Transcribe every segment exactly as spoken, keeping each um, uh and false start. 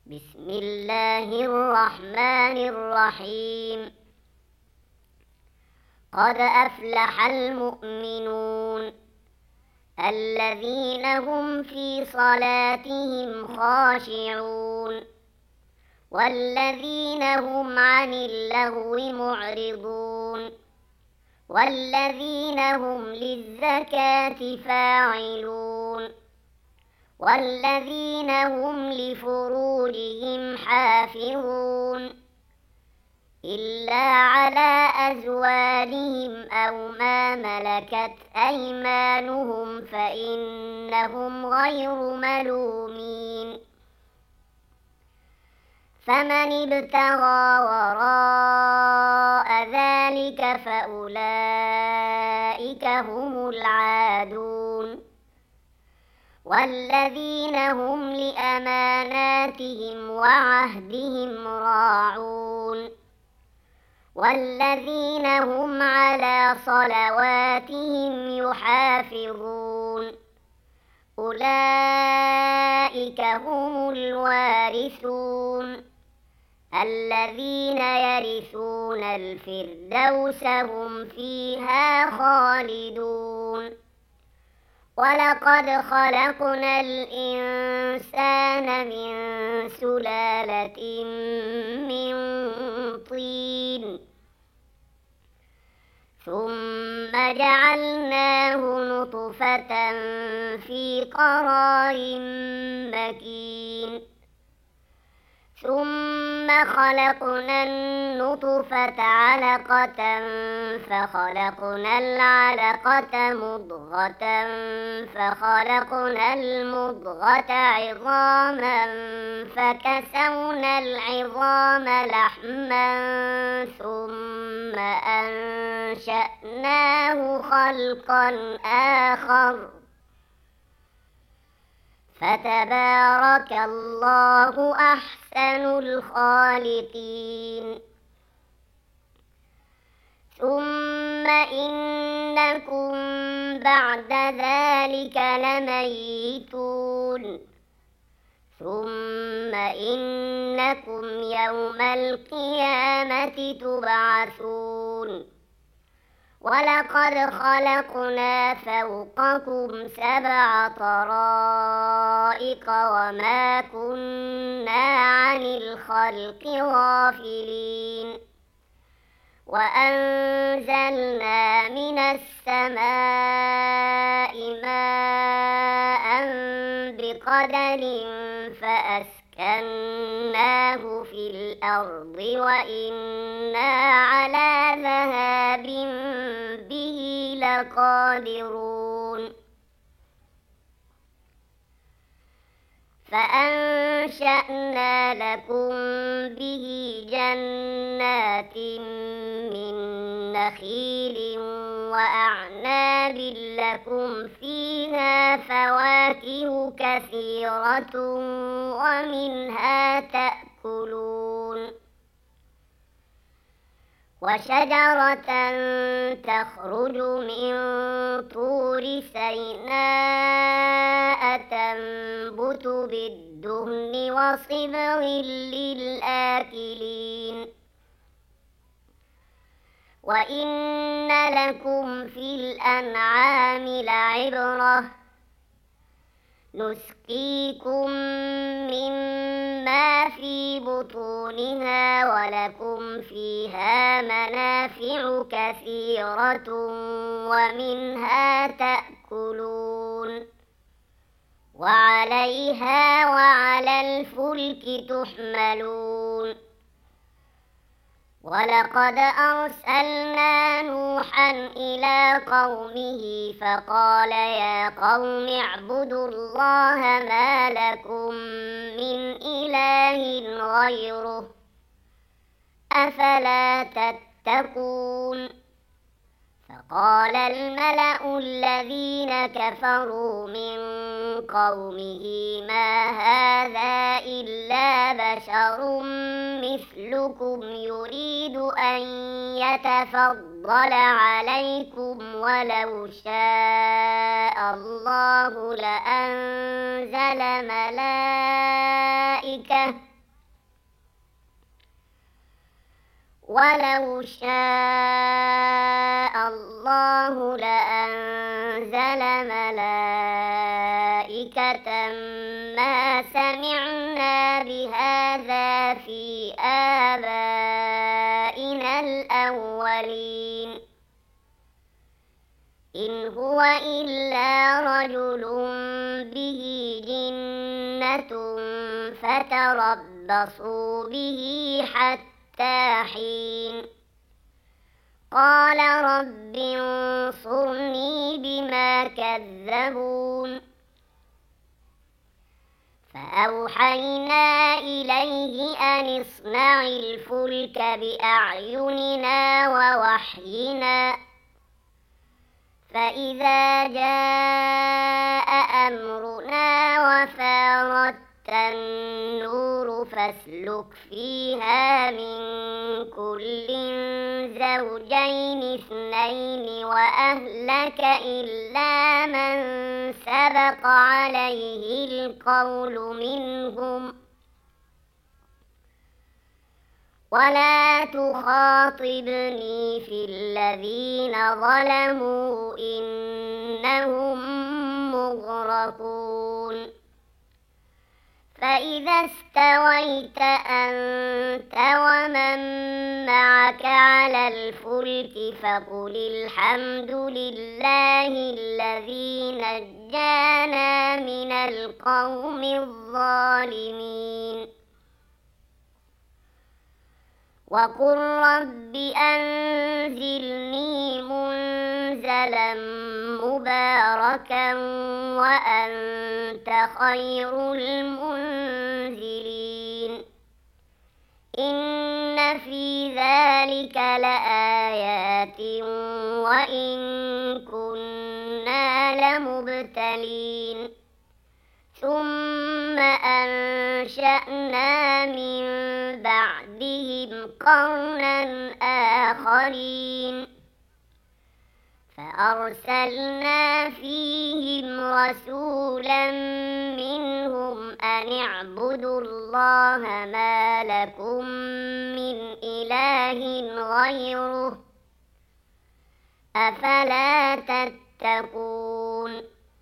بسم الله الرحمن الرحيم. قد أفلح المؤمنون الذين هم في صلاتهم خاشعون والذين هم عن اللغو معرضون والذين هم للزكاة فاعلون والذين هم لفروجهم حافظون إلا على أزواجهم أو ما ملكت أيمانهم فإنهم غير ملومين. فمن ابتغى وراء ذلك فأولئك هم العادون والذين هم لأماناتهم وعهدهم راعون والذين هم على صلواتهم يحافظون أولئك هم الوارثون الذين يرثون الفردوس هم فيها خالدون. ولقد خلقنا الإنسان من سلالة من طين ثم جعلناه نطفة في قرار مكين ثم خلقنا النطفة علقة فخلقنا العلقة مضغة فخلقنا المضغة عظاما فكسونا العظام لحما ثم أنشأناه خلقا آخر فتبارك الله أحسن الخالقين. ثم إنكم بعد ذلك لميتون ثم إنكم يوم القيامة تبعثون. ولقد خلقنا فوقكم سبع طرائق وما كنا عن الخلق غافلين وأنزلنا من السماء ماء بقدر فأسكناه في الأرض وإنا على ذهاب به لقادرون. فأنشأنا لكم به جنات من نخيل وأعناب لكم فيها فواكه كثيرة ومنها تأكلون وشجرة تخرج من طور سيناء تنبت بالدهن وصبغ للآكلين وإن لكم في الأنعام لعبرة نسقيكم مما في بطونها ولكم فيها منافع كثيرة ومنها تأكلون وعليها وعلى الفلك تحملون. ولقد أرسلنا نوحا إلى قومه فقال يا قوم اعبدوا الله ما لكم من إله غيره أفلا تتقون. فقال الملأ الذين كفروا من قومه ما هذا إلا بشر مثلكم يريد أن يتفضل عليكم ولو شاء الله لأنزل ملائكة ولو شاء الله لأنزل ملائكة ما سمعنا بهذا في آبائنا الأولين إن هو إلا رجل به جنة فتربصوا به حتى حين قال رب انصرني بما كذبون فأوحينا إليه أن اصنع الفلك بأعيننا ووحينا فإذا جاء أمرنا وفارت النور فاسلك فيها من كل زوجين اثنين وأهلك إلا من سبق عليه القول منهم ولا تخاطبني في الذين ظلموا إنهم مغرقون فإذا استويت أنت ومن معك على الفلك فقل الحمد لله الذي نجانا من القوم الظالمين وقل رب أنزلني منزلا مباركا وأنت خير المنزلين إن في ذلك لآيات وإن كنا لمبتلين ثم أنشأنا من بعدهم قرنا آخرين فأرسلنا فيهم رسولا منهم أن اعبدوا الله ما لكم من إله غيره أفلا تتقون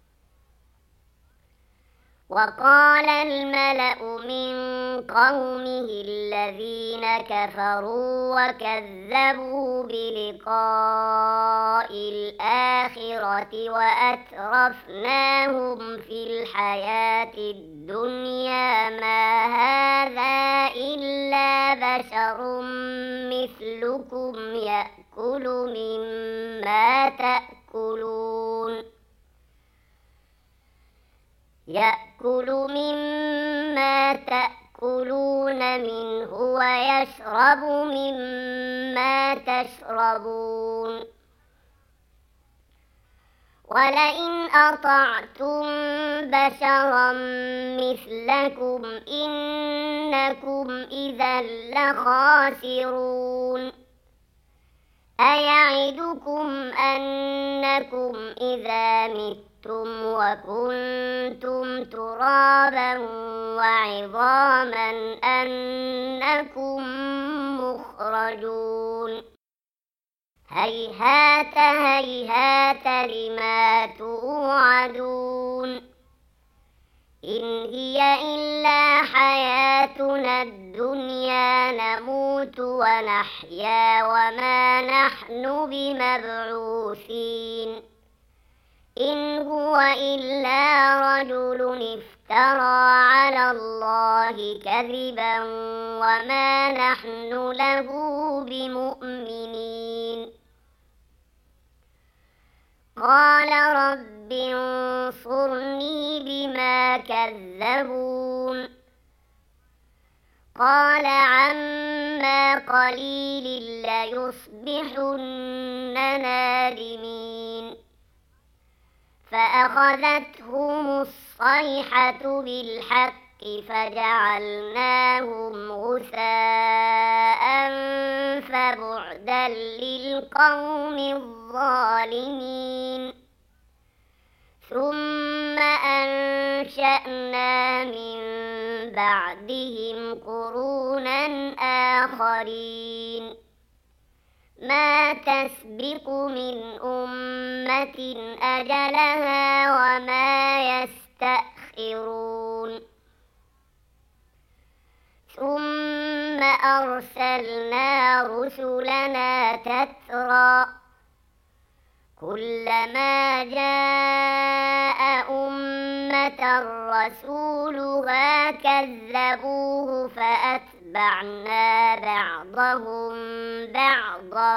وقال الملأ من قومه الذين كفروا وكذبوا بلقاء الآخرة وأترفناهم في الحياة الدنيا ما هذا إلا بشر مثلكم يأكل مما تأكلون يأكل مما تأكلون منه ويشرب مما تشربون ولئن أطعتم بشرا مثلكم إنكم إذا لخاسرون أيعدكم أنكم إذا متم وكنتم ترابا وعظاما أنكم مخرجون هيهات هيهات لما توعدون إن هي إلا حياتنا الدنيا نموت ونحيا وما نحن بمبعوثين إن هو إلا رجل افترى على الله كذبا وما نحن له بمؤمنين قال رب انصرني بما كذبون قال عما قليل ليصبحن نادمين فأخذتهم الصيحة بالحق فجعلناهم غثاء فبعدا للقوم الظالمين ثم أنشأنا من بعدهم قرونا آخرين ما تسبق من أمة أجلها وما يستأخرون ثم أرسلنا رسلنا تترى كلما جاء أمة رسولها كذبوه فأتبعنا بعضهم بعضا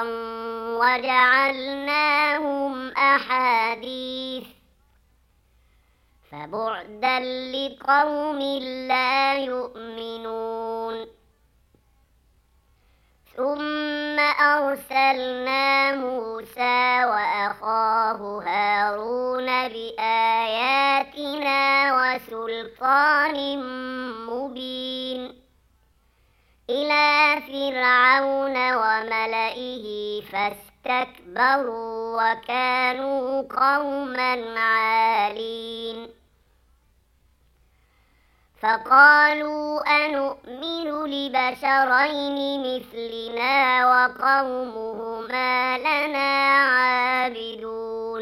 وجعلناهم أحاديث فبعدا لقوم لا يؤمنون ثم أرسلنا موسى وأخاه هارون بآياتنا وسلطان مبين إلى فرعون وملئه فاستكبروا وكانوا قوما عالين فقالوا أنؤمن لبشرين مثلنا وقومهما لنا عابدون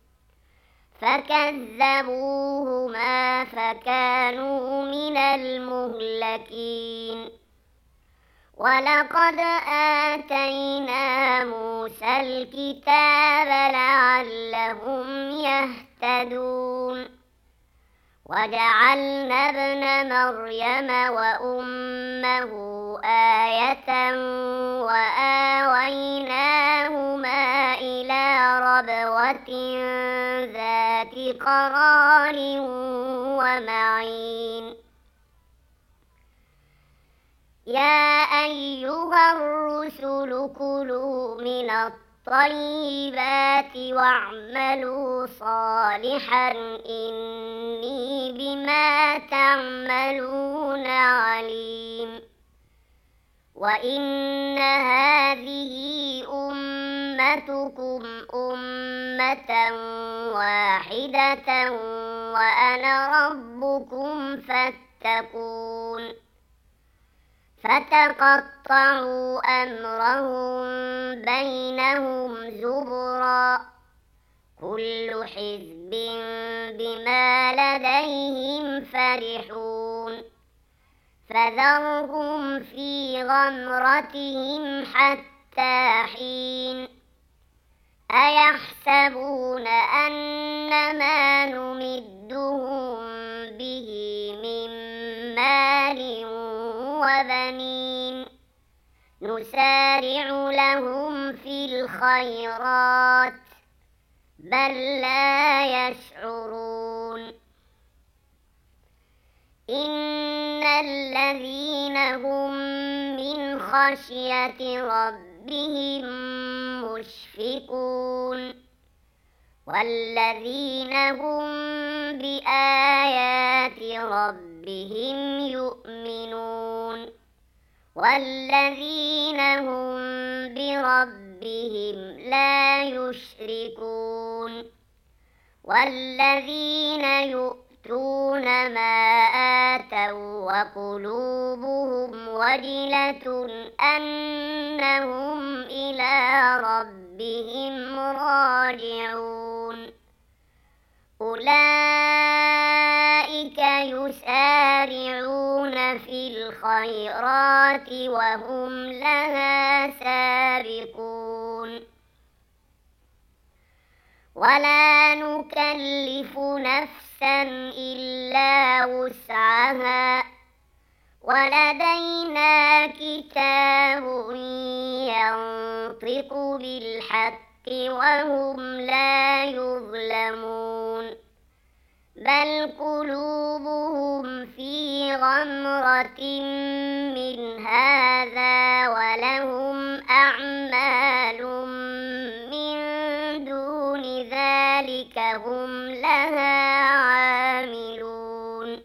فكذبوهما فكانوا من المهلكين ولقد آتينا موسى الكتاب لعلهم يهتدون وجعلنا ابن مريم وأمه آية وآويناهما إلى ربوة ذات قرار ومعين يا أيها الرسل كلوا من الطيبات واعملوا صالحا إني بما تعملون عليم وإن هذه أمتكم أمة واحدة وأنا ربكم فاتقون فتقطعوا أمرهم بينهم زبرا كل حزب بما لديهم فرحون فذرهم في غمرتهم حتى حين أيحسبون أنما نمدهم به من مال وبنين نسارع لهم في الخيرات بل لا يشعرون إن الذين هم من خشية ربهم مشفقون والذين هم بآيات ربهم يؤمنون والذين هم بربهم لا يشركون والذين يؤتون ما آتوا وقلوبهم وجلة أنهم إلى ربهم راجعون أولئك يسارعون في الخيرات وهم لها سابقون ولا نكلف نفسا إلا وسعها ولدينا كتاب ينطق بالحق وهم لا يظلمون بل قلوبهم في غمرة من هذا ولهم أعمال من دون ذلك هم لها عاملون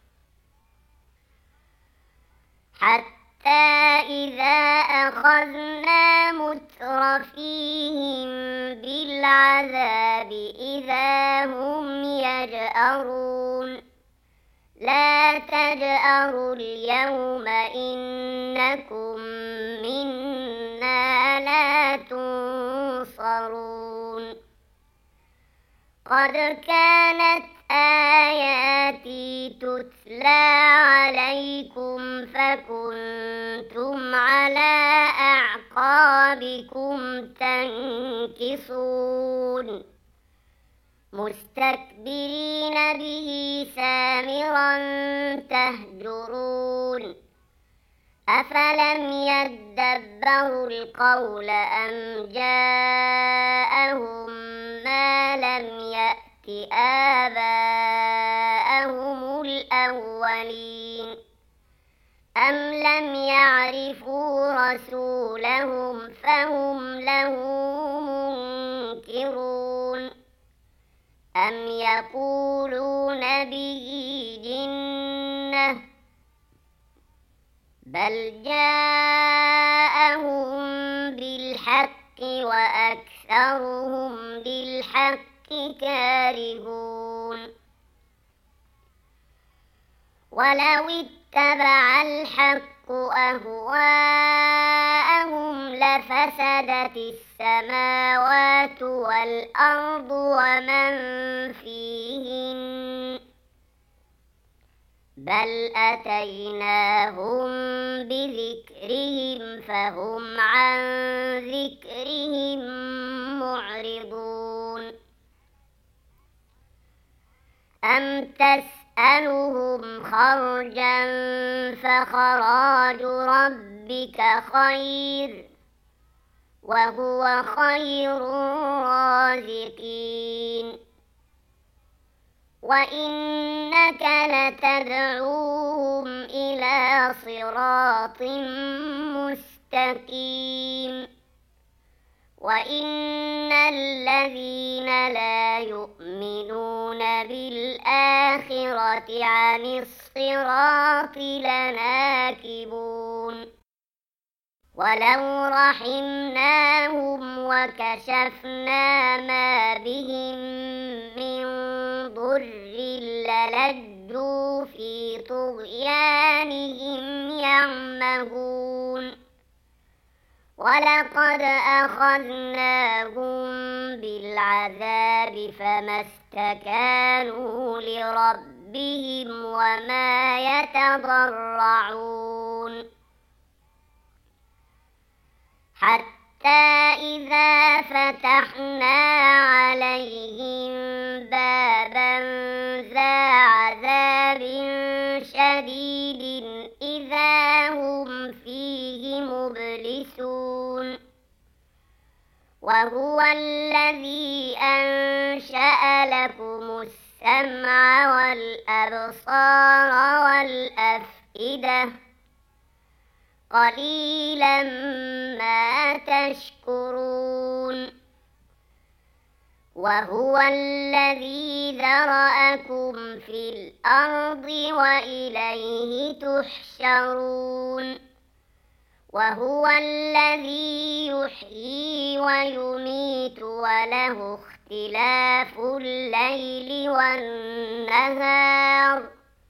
حتى إذا أخذنا مترفيهم بالعذاب إذا هم يجأرون لا تجأروا اليوم إنكم منا لا تنصرون قد كانت آياتي تتلى عليكم فكنتم على أعقابكم تنكصون مستكبرين به سامرا تهجرون أفلم يدبروا القول أم جاءهم ما لم يأت آباءهم الأولين أم لم يعرفوا رسولهم فهم له منكرون أم يقولون به جنة بل جاءهم بالحق وأكثرهم بالحق كارهون ولو اتبع الحق أهواءهم لفسدت السماوات والأرض ومن فيهن بل أتيناهم بذكرهم فهم عن ذكرهم معرضون أم تسألهم خرجا فخراج ربك خير وهو خير الرازقين وإنك لتدعوهم إلى صراط مستقيم وإن الذين لا يؤمنون بالآخرة عن الصراط لناكبون ولو رحمناهم وكشفنا ما بهم من ضر للجوا في طغيانهم يعمهون ولقد أخذناهم بالعذاب فما استكانوا لربهم وما يتضرعون حتى إذا فتحنا عليهم بابا ذا عذاب شديد إذا هم فيه مبلسون وهو الذي أنشأ لكم السمع والأبصار والأفئدة قليلا ما تشكرون وهو الذي ذرأكم في الأرض وإليه تحشرون وهو الذي يحيي ويميت وله اختلاف الليل والنهار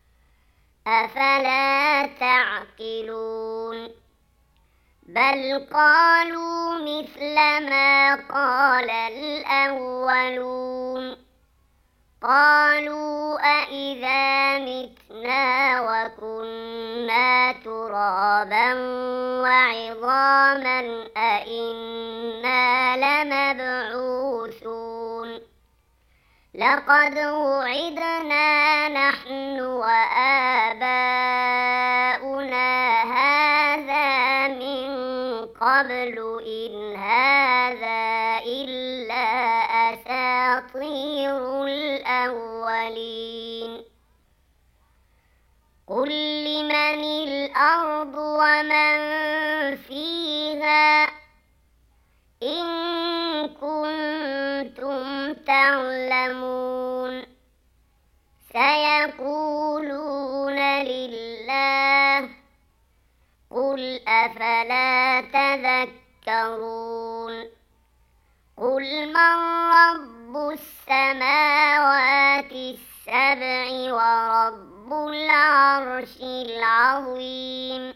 أفلا تعقلون بل قالوا مثل ما قال الأولون قالوا أإذا متنا وكنا ترابا وعظاما أإنا لمبعوثون لقد وعدنا نحن وآباؤنا هذا من قبل إن هذا إلا أساطير الأولين قل لمن الأرض ومن فيها إن كنتم تعلمون سيقولون لله قل أفلا تذكرون قل من رب السماوات السبع ورب العرش العظيم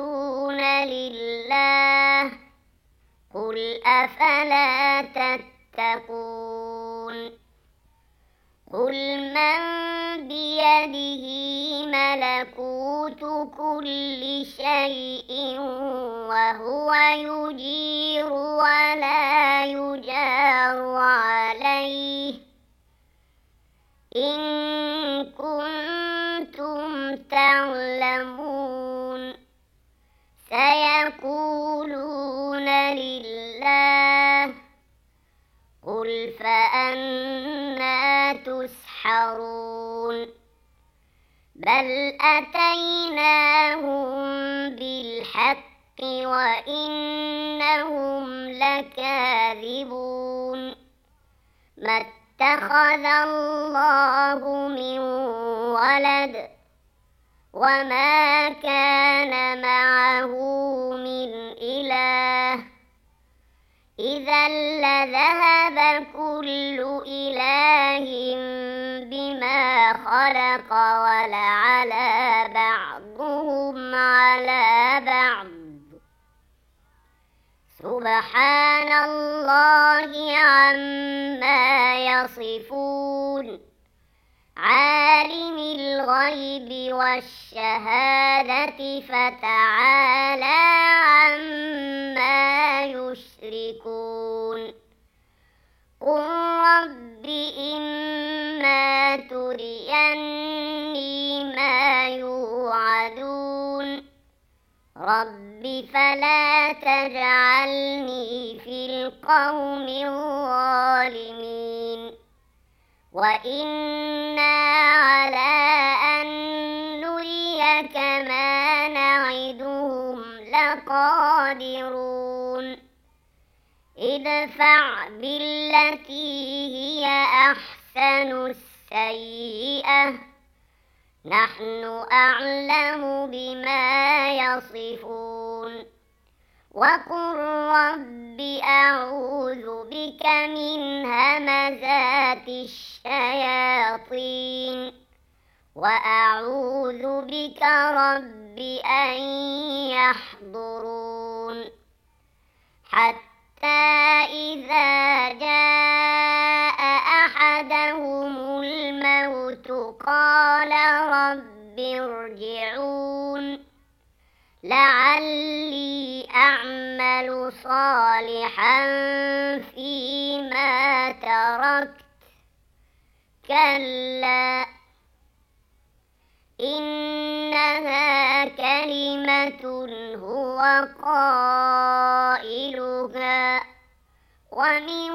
سيقولون لله قل أفلا تتقون تتقون قل من بيده ملكوت كل شيء وهو يجير ولا يجار عليه إن كنتم تعلمون سيقولون لله قل فأنى تسحرون بل أتيناهم بالحق وإنهم لكاذبون ما اتخذ الله من ولد وما كان معه من إله إذا لذهب كل إله بما خلق ولعلى بعضهم على بعض سبحان الله عما يصفون عالم الغيب والشهادة فتعالى عما يشركون قل رب إما تريني ما يوعدون رب فلا تجعلني في القوم الظالمين وإنا على أن نريك ما نعدهم لقادرون ادفع بالتي هي أحسن السيئة نحن أعلم بما يصفون وقل رب أعوذ بك من همزات الشياطين وأعوذ بك رب أن يحضرون حتى إذا جاء أحدهم الموت قال رب ارجعون لعلي أعمل صالحا فيما تركت كلا إنها كلمة هو قائلها ومن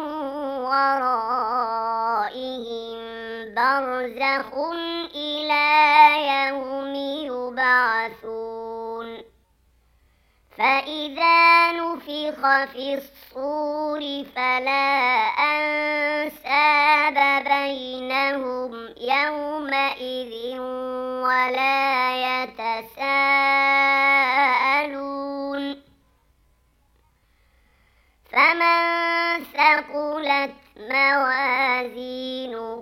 ورائهم برزخ إلى يوم يبعثون فإذا نفخ في الصور فلا أنساب بينهم يومئذ ولا يتساءلون فمن ثقلت موازينه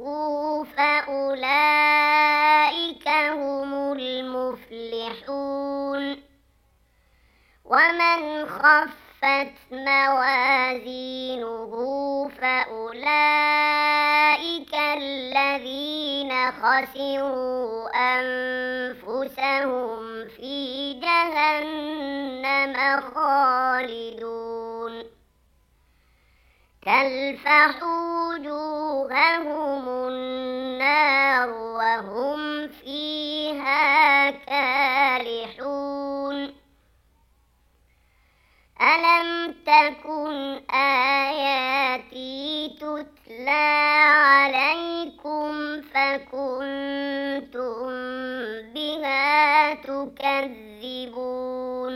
فأولئك هم المفلحون ومن خفت موازينه فأولئك الذين خسروا أنفسهم في جهنم خالدون تلفح وجوههم النار وهم فيها كالحون ألم تكن آياتي تتلى عليكم فكنتم بها تكذبون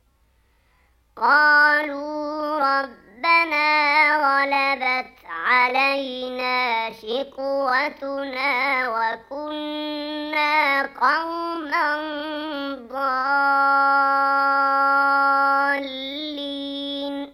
قالوا ربنا غلبت علينا شقوتنا وكنا قوما ضالين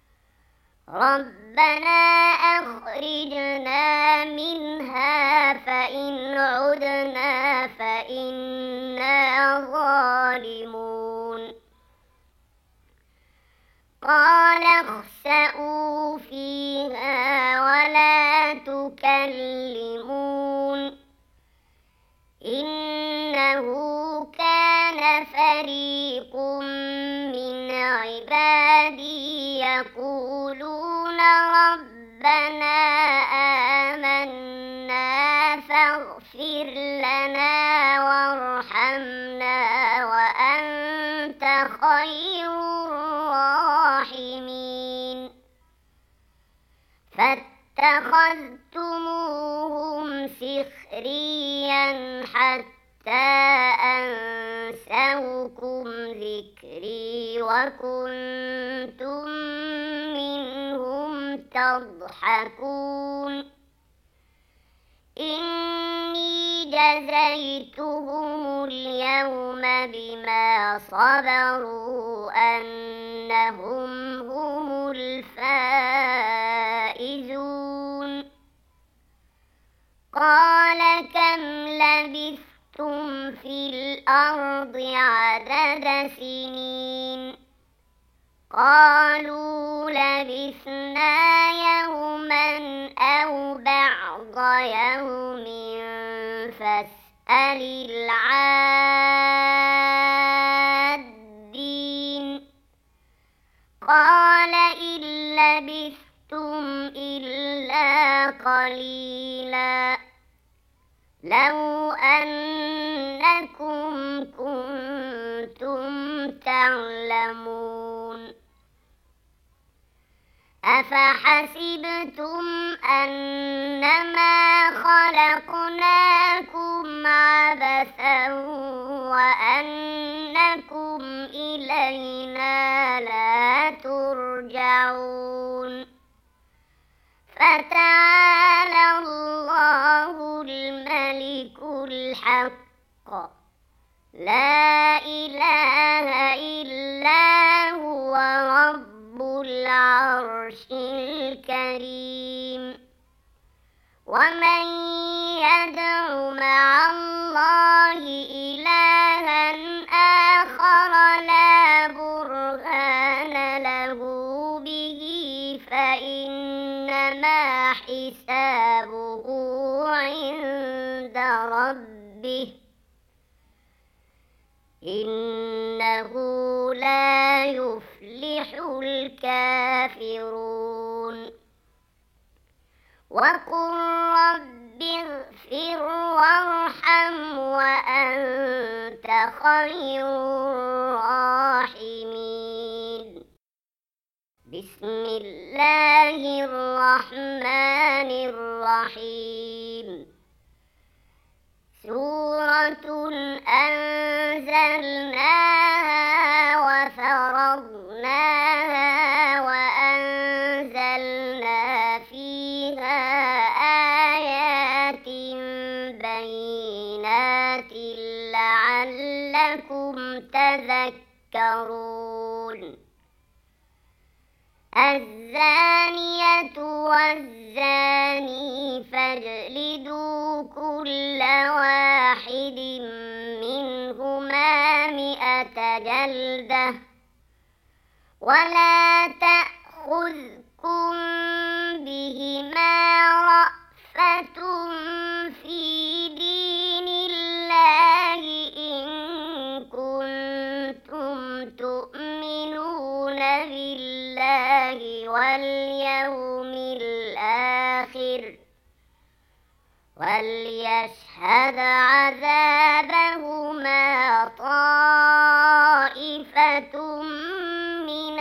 ربنا أخرجنا منها فإن عدنا فإنا ظالمون قال اخسئوا فيها تكلمون إنه كان فريق من عبادي يقولون ربنا آمنا فاغفر لنا وارحمنا وأنت خير الراحمين فاتخذتموهم سخريا حتى أنسوكم ذكري وكنتم منهم تضحكون إني جزيتهم اليوم بما صبروا أنهم هم الفائزون قال كم لبثتم في الأرض عدد سنين قالوا لبثنا يوما أو بعض يوم فاسأل العادين قال إن لبثتم إلا قليلا لو أنكم كنتم تعلمون أفحسبتم أنما خلقناكم عبثا وأنكم إلينا لا ترجعون فتعالى الله الملك الحق لا إله إلا هو رب العرش الكريم ومن يدع مع الله إلها آخر لا برهان له به فإنما حسابه عند ربه إنه لا يفلح الكافرون وقل رب اغفر وارحم وأنت خير الراحمين بسم الله الرحمن الرحيم سورة أنزلناها وفرضناها وأنزلنا فيها آيات بينات لعلكم تذكرون الزانية والزاني فاجلدوا كل واحد منهما مئة جلدة ولا تأخذكم بهما رأفة في دين الله إن كنتم تؤمنون بالله واليوم الآخر وليشهد عذابهما طائفة من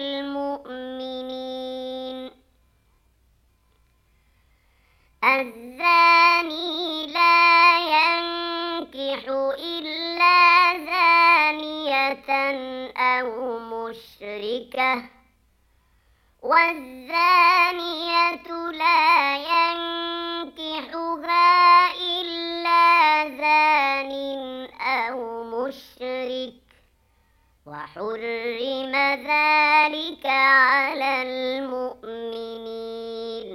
المؤمنين الزاني لا ينكح إلا زانية أو مشركة والزانية لا ينكحها إلا زان أو مشرك وحرم ذلك على المؤمنين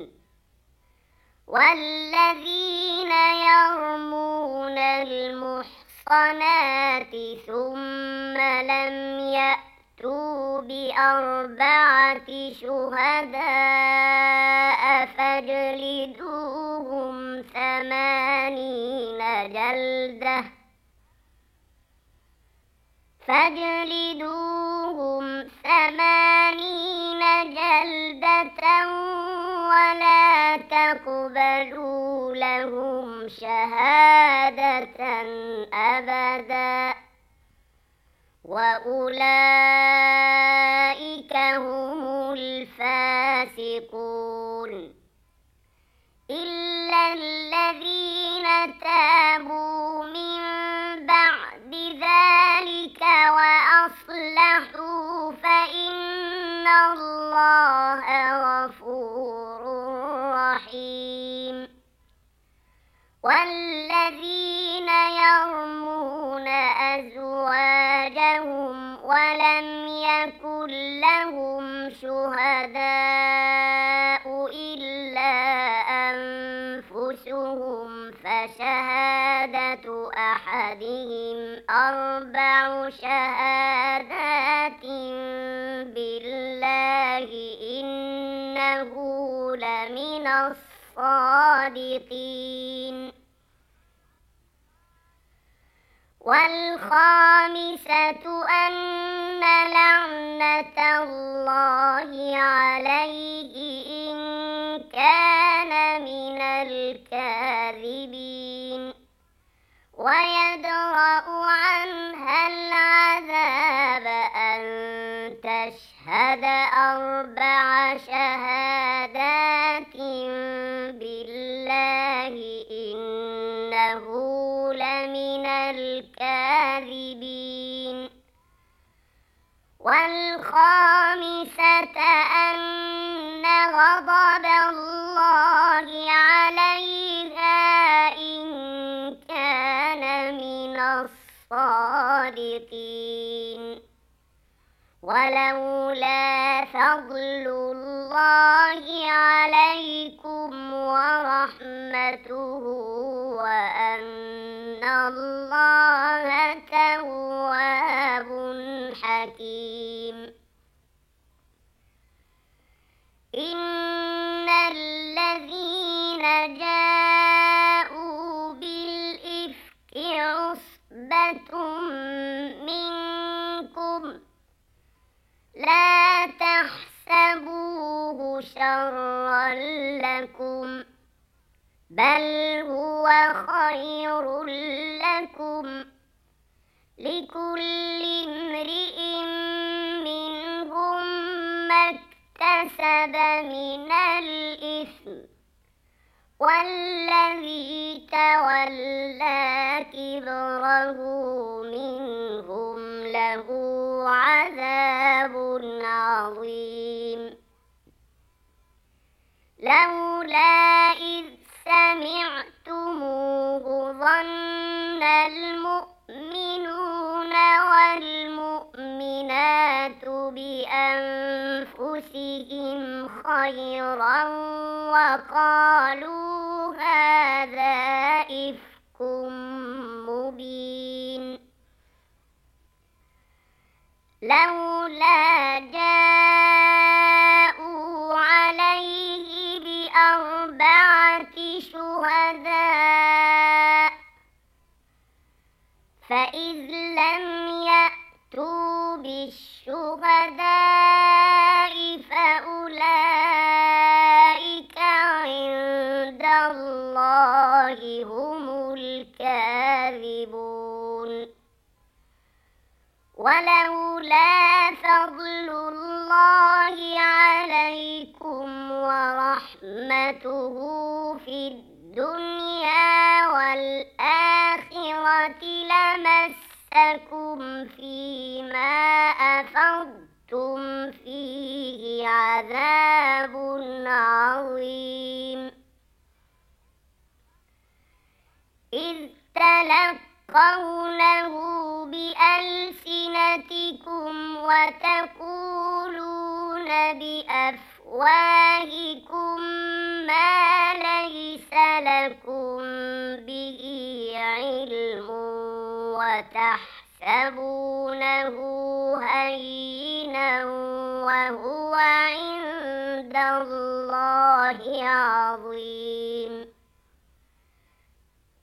والذين يرمون المحصنات ثم لم يأتوا بأربعة شهداء فاجلدوا ثمانين جلدة فاجلدوهم ثمانين جلدة ولا تقبلوا لهم شهادة أبدا وأولئك هم الفاسقون إلا الذين تابوا من بعد ذلك وأصلحوا فإن الله غفور رحيم والذين يرمون أزواجهم ولم يكن لهم شهداء إلا أنفسهم فشهادة أحدهم أربع شهادات بالله إنه لمن الصادقين والخامسة أن لعنة الله عليه إن كان من الكاذبين ويدرأ عنها العذاب أن تشهد أربع شهادات بالله إنه لمن الكاذبين والخامسة أن غضب الله عليها إن كان من الصادقين ولولا فضل الله عليكم ورحمته وأن الله تواب حكيم إن الذين جاءوا بالإفك عصبة منكم لا تحسبوه شرا لكم بل هو خير لكم لكل امرئ منهم ما اكتسب من الإثم والذي تولى كبره منهم له عذاب عظيم لولا إذ سمعتموه ظن المؤمنون والمؤمنات بأنفسهم خيرا وقالوا هذا إفك مبين لولا جاءوا عليه بأربعة شهداء فإذ لم يأتوا بالشهداء فأولئك عند الله هم الكاذبون ولولا فضل الله عليكم ورحمته في الدنيا والآخرة لمسكم فيما أفضتم فيه عذاب عظيم إذ تلقونه بألسنتكم وتقولون بأفواهكم ما ليس لكم به علم وتحسبونه هينا وهو عند الله عظيم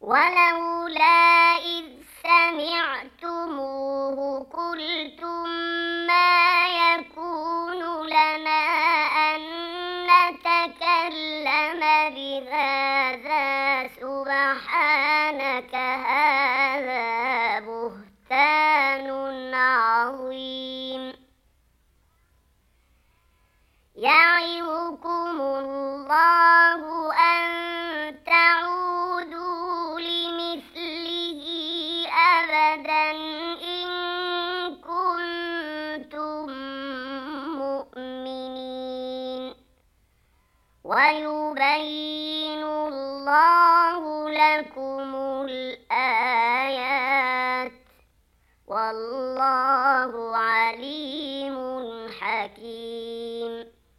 ولولا إذ سمعتموه قلتم ما يكون لنا أن نتكلم بهذا سبحانك هذا بهتان عظيم يعظكم الله أن تعودوا لمثله أبدا إن كنتم مؤمنين ويبين الله لكم الآيات والله عليم حكيم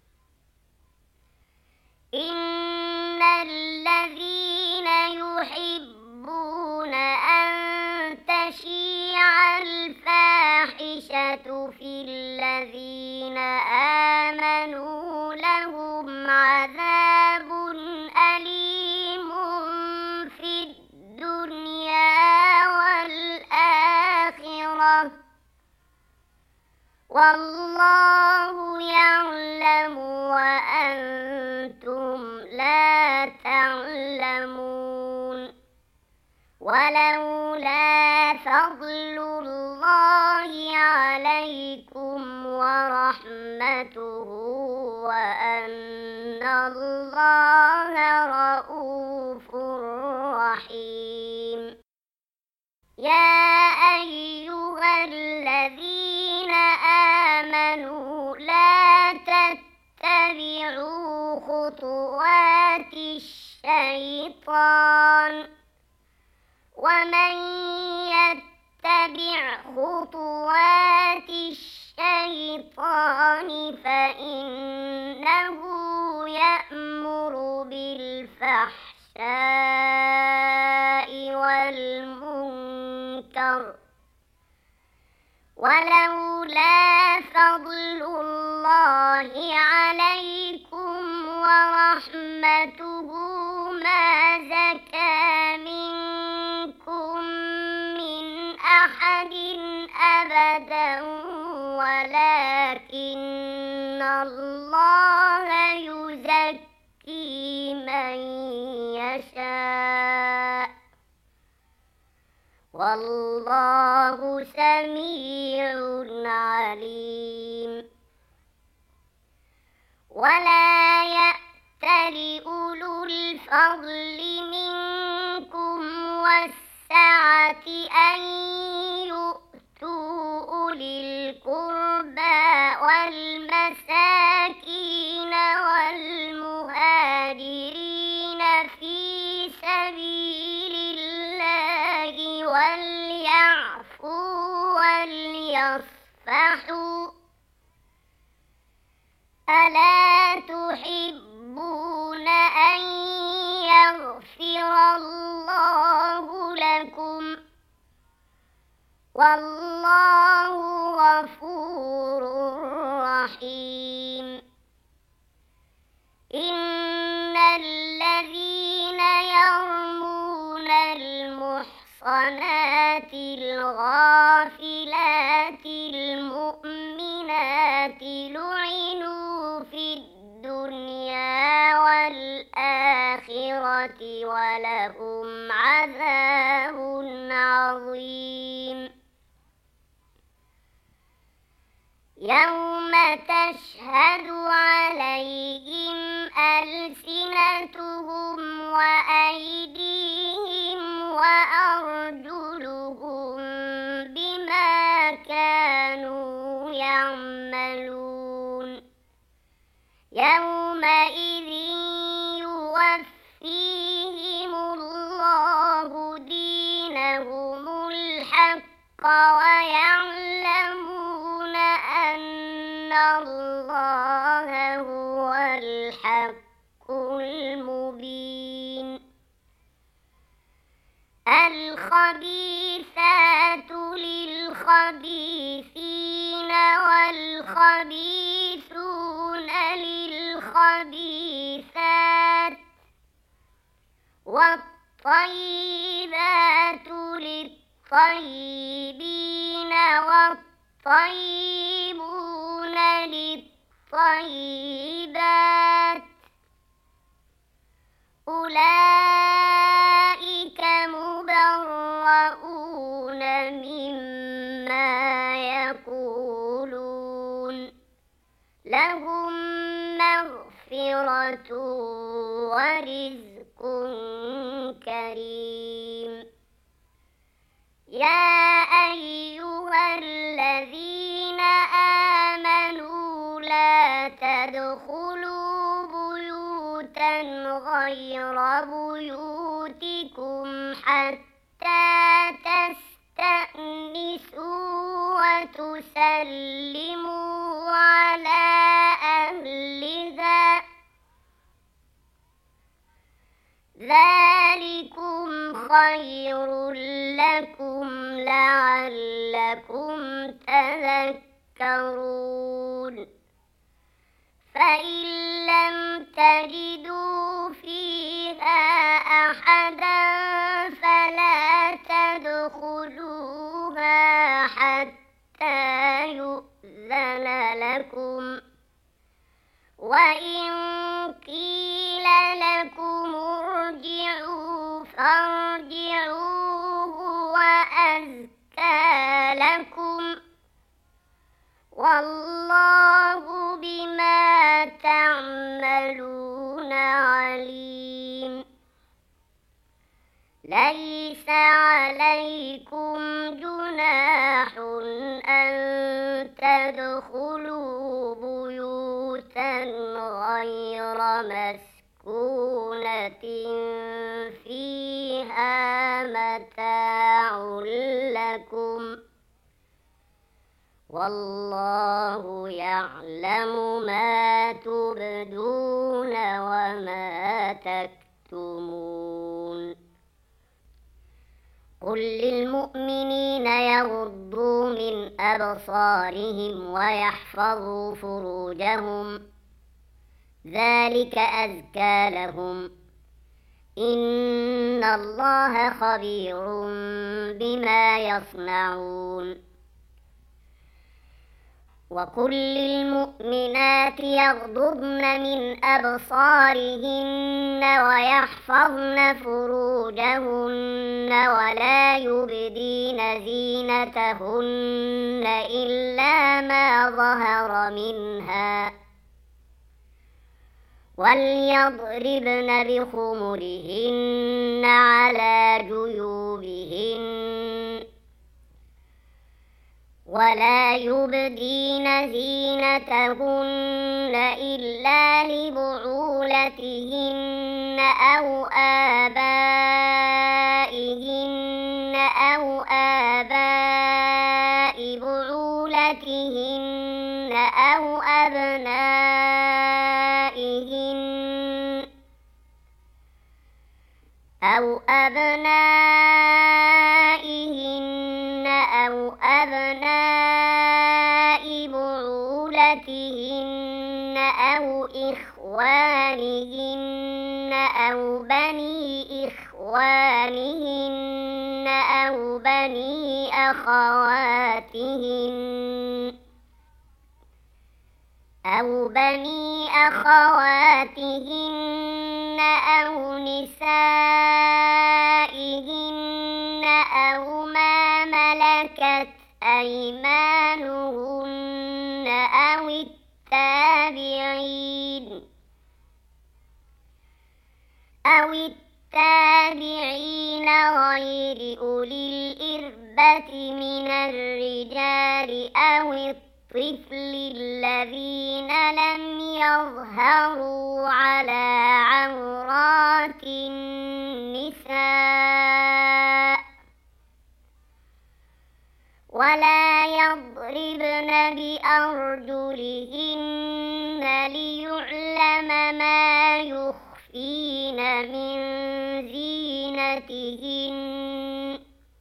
إن الذين يحبون أن تشيع الفاحشة في الذين آمنوا لهم عذاب أليم في الدنيا والآخرة والله يعلم وأنتم لا تعلمون ولولا فضل الله عليكم ورحمته وأن الله رؤوف رحيم يا أيها الذين آمنوا لا تتبعوا خطوات الشيطان ومن يتبع خطوات الشيطان فإنه يأمر بالفحشاء والمنكر ولولا فضل الله عليكم ورحمته ما زكى منكم من أحد أبدا ولكن الله يزكي من يشاء والله سميع عليم ولا يأتل أولو الفضل منكم والسعة أن يؤتوا أولي القربى والمساكين والمهاجرين في سبيل الله وليعفوا وليصفحوا ألا تحبون أن يغفر الله لكم والله غفور رحيم إن الذين يرمون المحصنات الغافلات المؤمنات لعنوا في الدنيا والآخرة ولهم عذاب عظيم يوم تشهد عليهم ألسنتهم وأيديهم وأرجلهم بما كانوا يعملون يومئذ يوفيهم الله دينهم الحق ويعلمون أن الله هو الحق المبين الخبيثات للخبيثين والخبيثون للخبيثات والطيبون والطيبات للطيبين والطيبون للطيبات أولئك مبرؤون مما يقولون لهم مغفرة ورزق كريم. يا أيها الذين آمنوا لا تدخلوا بيوتا غير بيوتكم حتى تستأنسوا وتسلموا على أهلها ذلكم خير لكم لعلكم تذكرون. فإن لم تجدوا فيها أحدا فلا تدخلوها حتى يؤذن لكم، وإن قيل لكم ارجعوا فارجعوا هو أزكى لكم، والله بما تعملون عليم. ليس عليكم جناح أن تدخلوا بيوتا غير مسكونة فيها متاع لكم، والله يعلم ما تبدون وما تكتمون. قل للمؤمنين يغضوا من أبصارهم ويحفظوا فروجهم ذلك أزكى لهم، إن الله خبير بما يصنعون. وقل للمؤمنات يغضضن من أبصارهن ويحفظن فروجهن ولا يبدين زينتهن إلا ما ظهر منها، وليضربن بخمرهن على جيوبهن ولا يبدين زينتهن إلا لبعولتهن أو آبائهن أو آباء بعولتهن أو أبنائهن أو أبنائهن أو أبناء بعولتهن أو إخوانهن أو بني إخوانهن أو بني أخواتهن أو بني أخواتهن أو نسائهن أو ما ملكت أيمانهن أو التابعين أو التابعين غير أولي الإربة من الرجال أو الطفل الذين لم يظهروا على عورات النساء، ولا يضربن بأرجلهن ليعلم ما يخفين من زينتهن.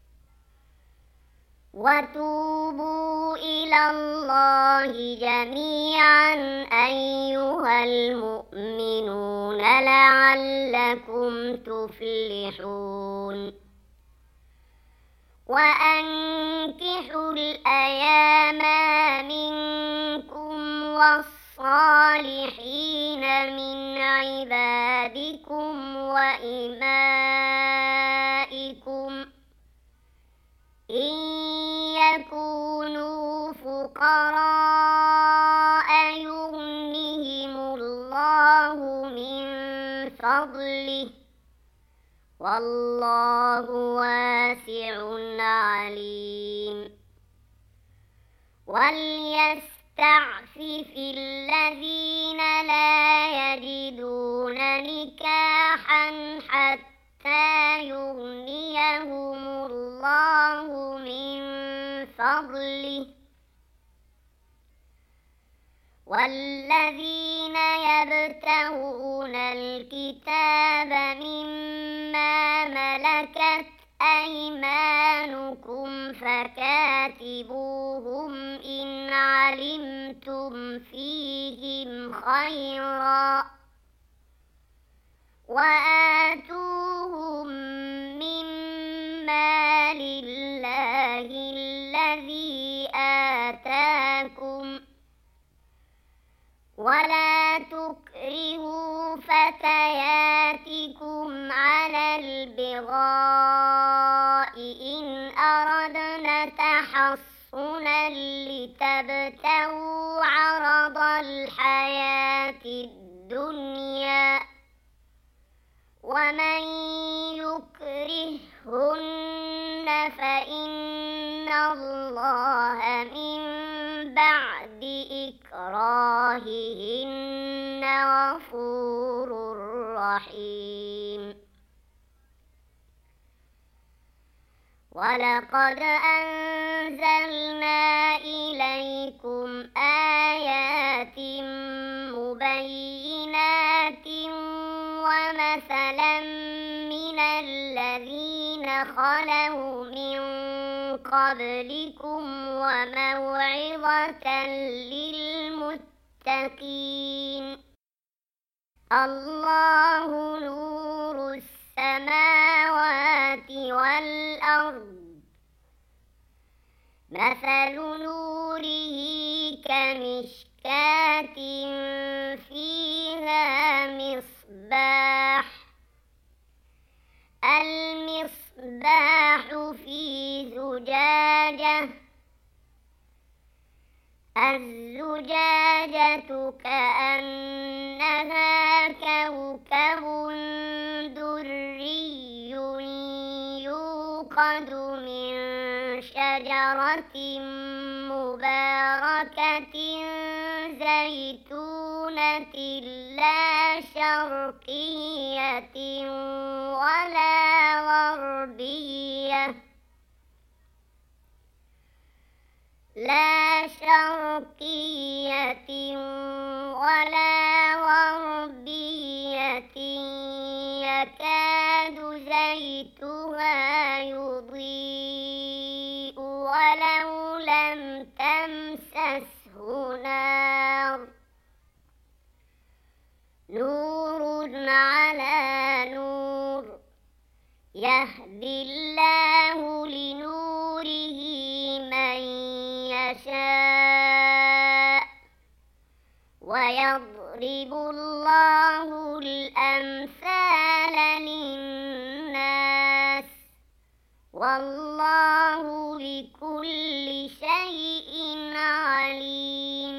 وتوبوا إلى الله جميعا أيها المؤمنون ولعلكم تفلحون وأنكحوا الأيام منكم والصالحين من عبادكم وإمائكم إن يكونوا فقراء يغنهم الله من فضله والله واسع عليم وليستعفف الذين لا يجدون نكاحا حتى يغنيهم الله من فضله والذين يبتغون الكتاب مما ملكت أيمانكم فكاتبوهم إن علمتم فيهم خيرا وآتوهم مما لله الذي آتاكم ولا تكرهوا فتياتكم على البغاء إن أردنا تحصنا لتبتغوا عرض الحياة الدنيا ومن يكرههن فإن الله من بعد إكراههن غفور رحيم ولقد أنزلنا إليكم آيات مبينات ومثلا من الذين خلوا من قبلكم وموعظة للمتقين الله نور السماوات والأرض مثل نوره كمشكاة فيها مصباح المصباح في زجاجة الزجاجة كأنها كوكب دري يوقد من شجرة مباركة زيتونة لا شرقية ولا غربية لا شرقية ولا غربية يكاد زيتها يضيء ولو لم تمسسه نار نور على نور يهدي الله لنوره من يشاء ويضرب الله الأمثال للناس والله بكل شيء عليم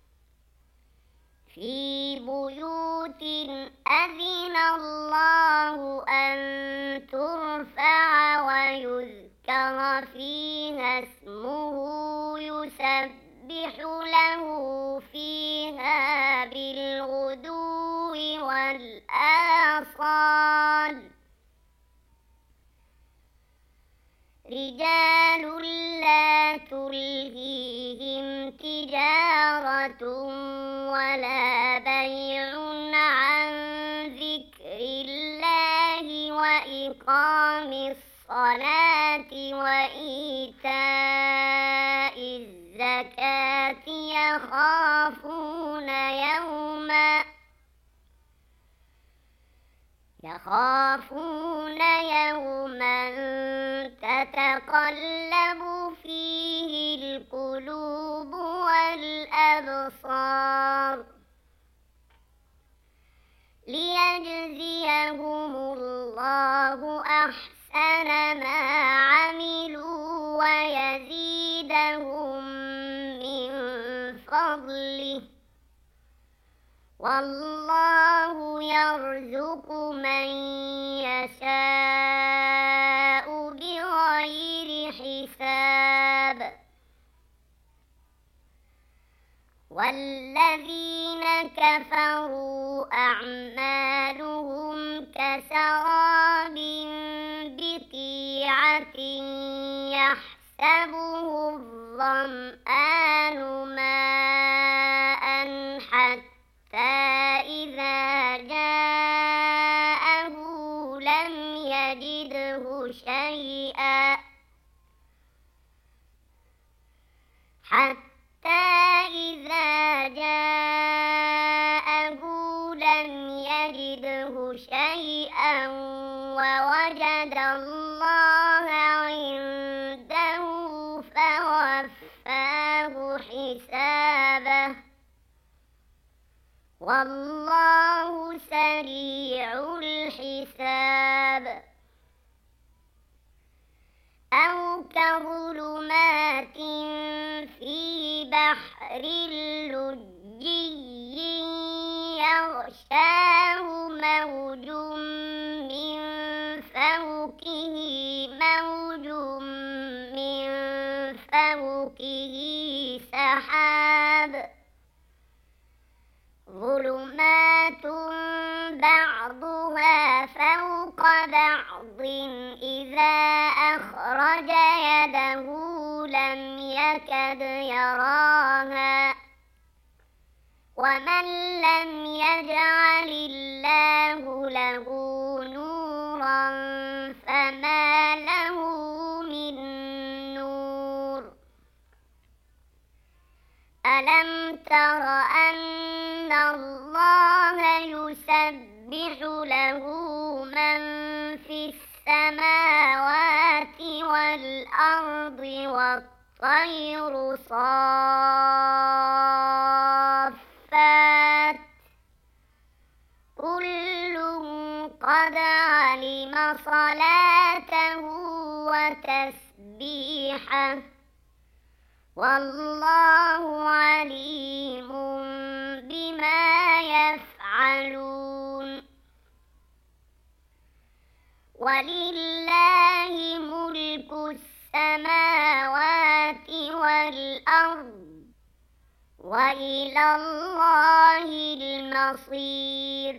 في بيوت أذن الله أن ترفع ويذكر فيها اسمه يسبح له فيها بالغدو والآصال رجال لا تلهيهم تجارة ولا بيع عن ذكر الله وإقام الصلاة وإيتاء الزكاة يخافون يوما يخافون يوما تتقلب فيه القلوب والأبصار ليجزيهم الله أحسن ما عملوا ويزيدهم من فضله والله يرزق من يشاء بغير حساب والذين كفروا أعمالهم كسراب بقيعة يحسبه الظمآن ماء حتى إذا جاءه لم يجده شيئا حتى إذا جاءه لم يجده شيئا ووجد الله عنده فوفاه حسابه والله سريع الحساب أو كظلمات في بحر لجي يغشاه موج من فوقه موج من فوقه سحاب ظلمات بعضها فوق بعض إذا أخرج يده لم يكد يراها ومن لم يجعل الله له نورا فما له من نور ألم تر أن الله يسبح له من في السماوات والأرض والطير صافات كل قد علم صلاته وتسبيحه والله عليم بما يفعلون ولله ملك السماوات والأرض وإلى الله المصير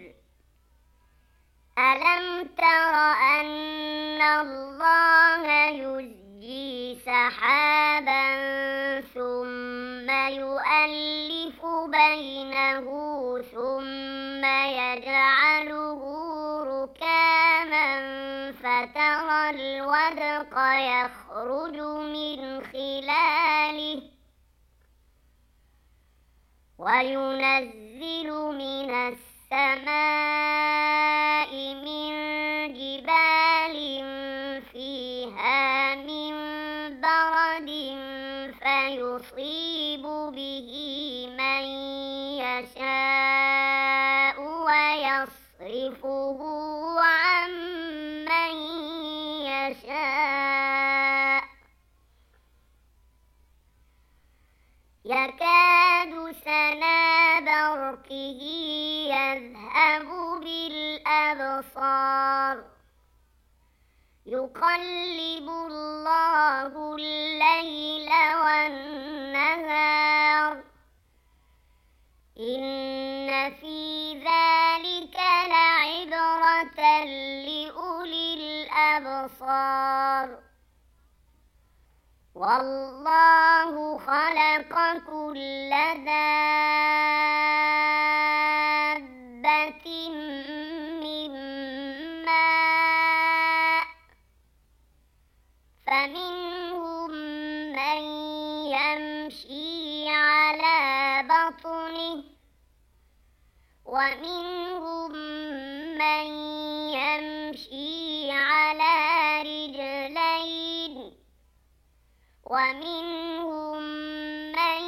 ألم تر أن الله يزجي سحابا ثم يؤلف بينه ثم يجعله ركاما فترى الودق يخرج من خلاله وينزل من السماء من جبال فيها من برد فيصيب به من يشاء ويصرفه عن من يشاء يكاد سنا برقه يذهب بالأبصار يقلب الله الليل والنهار إن في ذلك لعبرة لأولي الأبصار والله خلق كل دابة من ماء فمنهم من يمشي على بطنه ومنهم من ومنهم من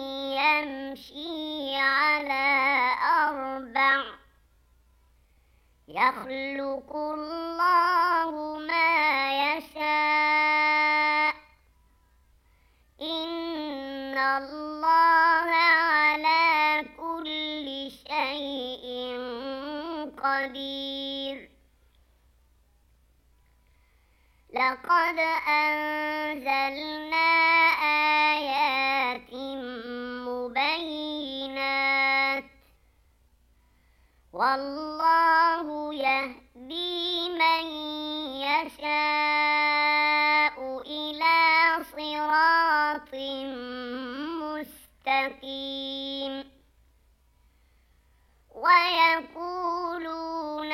يمشي على أربع يخلق الله ما يشاء إن الله على كل شيء قدير لقد أنزلنا آيات مبينات والله يهدي من يشاء إلى صراط مستقيم ويقولون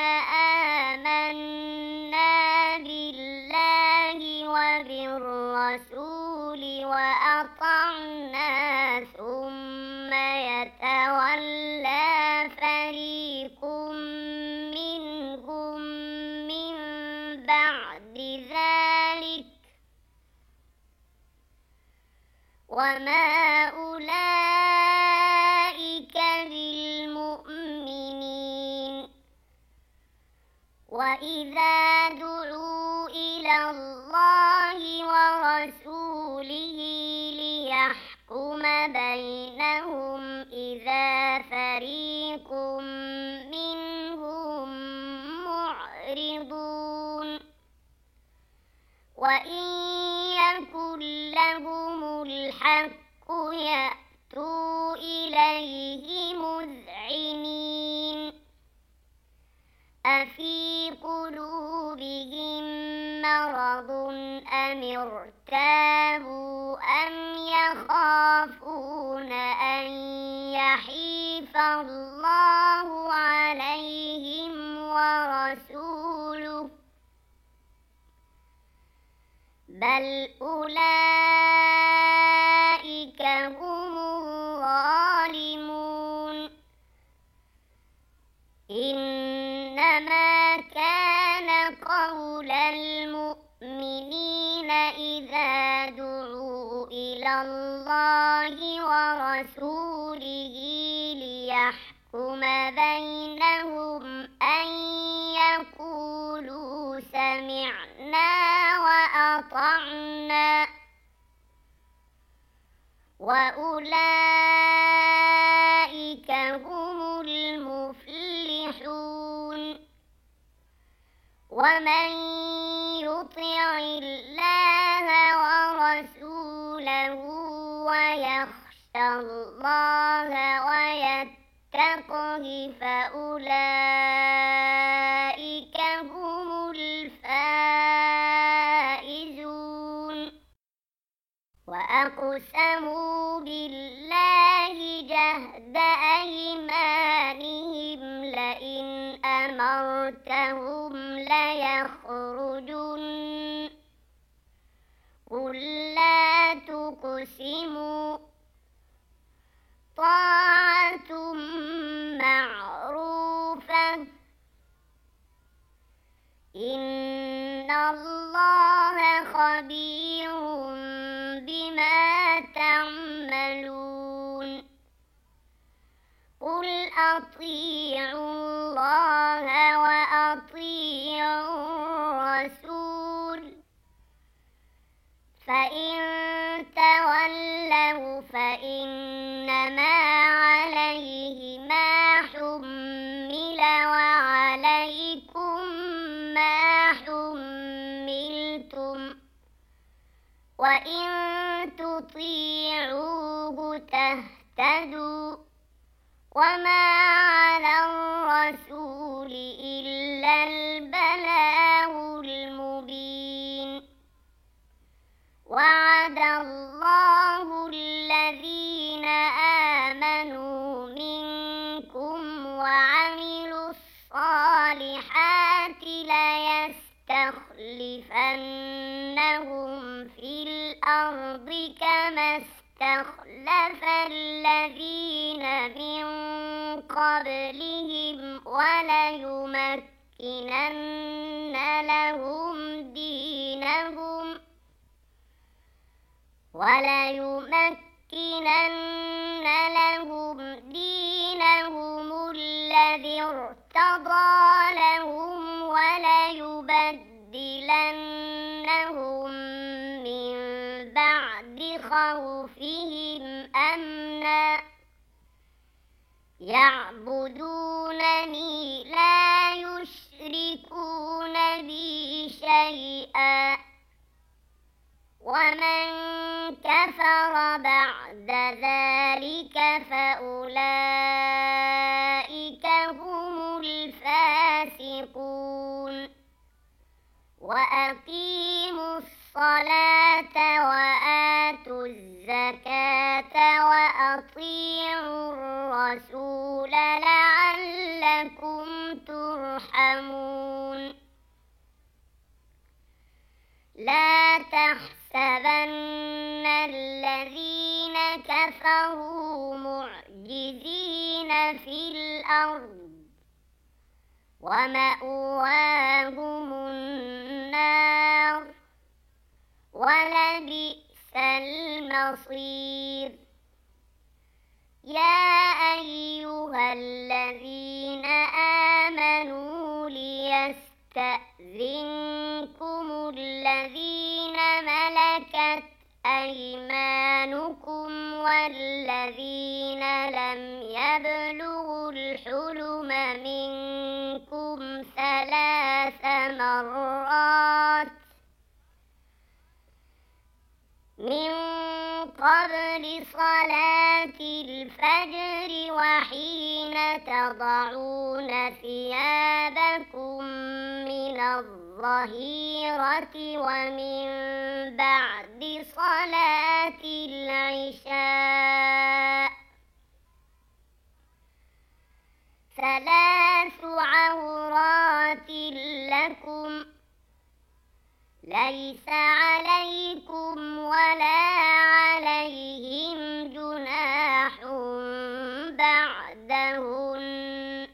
آمنا بالله وبالرسول وأطعنا ثم يتولى فريق منهم من بعد ذلك وما أولئك بالمؤمنين وإذا دعوا إلى الله ورسوله ليحكم بينهم إذا فريق منهم معرضون وإن يكن لهم الحق يأتوا إليه مذعنين أفي قلوبهم مرض أم ارتابوا أم يخافون أن يحيف الله عليهم ورسوله بل أولئك هم الظالمون إنما كان قول المؤمنين إذا دعوا إلى الله ورسوله ليحكم بينهم أن يقولوا سمعنا وأطعنا وأولئك هم المفلحون ومن يطع الله ورسوله ويخشى الله ويتقه فأولئك هم الفائزون وأقسموا بالله جهد أيمانهم لئن أمرتهم ليخرجن قل لا تقسموا طاعة معروفة إن الله خبير بما تعملون قل أطيعوا الله وأطيعوا الرسول فإن تولوا فإنما عليه ما حمل وعليكم ما حملتم وإن تطيعوه تهتدوا وما على الرسول إلا البلاغ المبين وعد الله الذين آمنوا منكم وعملوا الصالحات ليستخلفنهم في الأرض كما استخلف الذين من قبلهم وليمكنن لهم دينهم وليمكنن لهم دينهم الذي ارتضى لهم وليبدلنهم من بعد خوفهم أمنا يعبدونني لا يشركون بي شيئا ومن كفر بعد ذلك فأولئك هم الفاسقون وأقيموا الصلاة وآتوا الزكاة وأطيعوا الرسول لعلكم ترحمون لا تحسبن الذين كفروا معجزين في الأرض ومأواهم النار ولبئس المصير يا أيها الذين آمنوا ليستأذنكم الذين ملكت أيمانكم والذين لم يبلغوا الحلم منكم ثلاث مرات من قبل صلاة الفجر وحين تضعون ثيابكم من الظهيرة ومن بعد صلاة العشاء ثلاث عورات لكم ليس عليكم ولا عليهم جناح بعدهن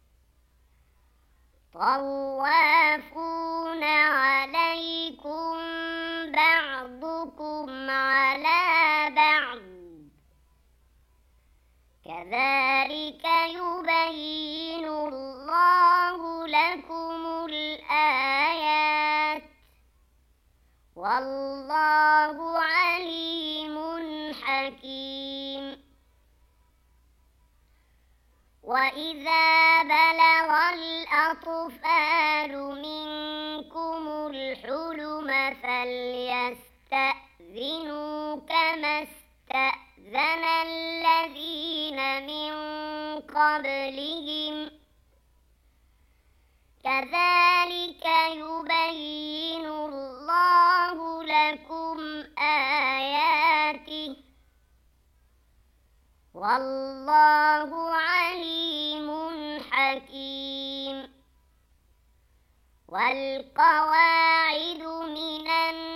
طوافون عليكم بعضكم على بعض كذلك يبين الله لكم الآيات والله عليم حكيم وإذا بلغ الأطفال منكم الحلم فليستأذنوا كما استأذن الذين من قبلهم كذلك يبين الله لكم آياته والله عليم حكيم والقواعد من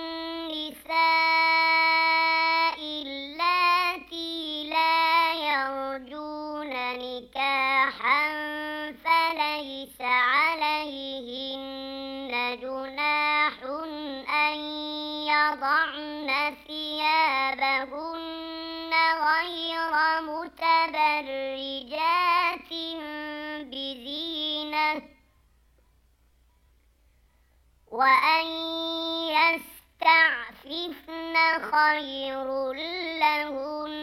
النساء اللاتي لا يرجون نكاحا فليس عليهن جناح أن يضعن ثيابهن غير متبرجات بزينة وأن يستعففن خير لهن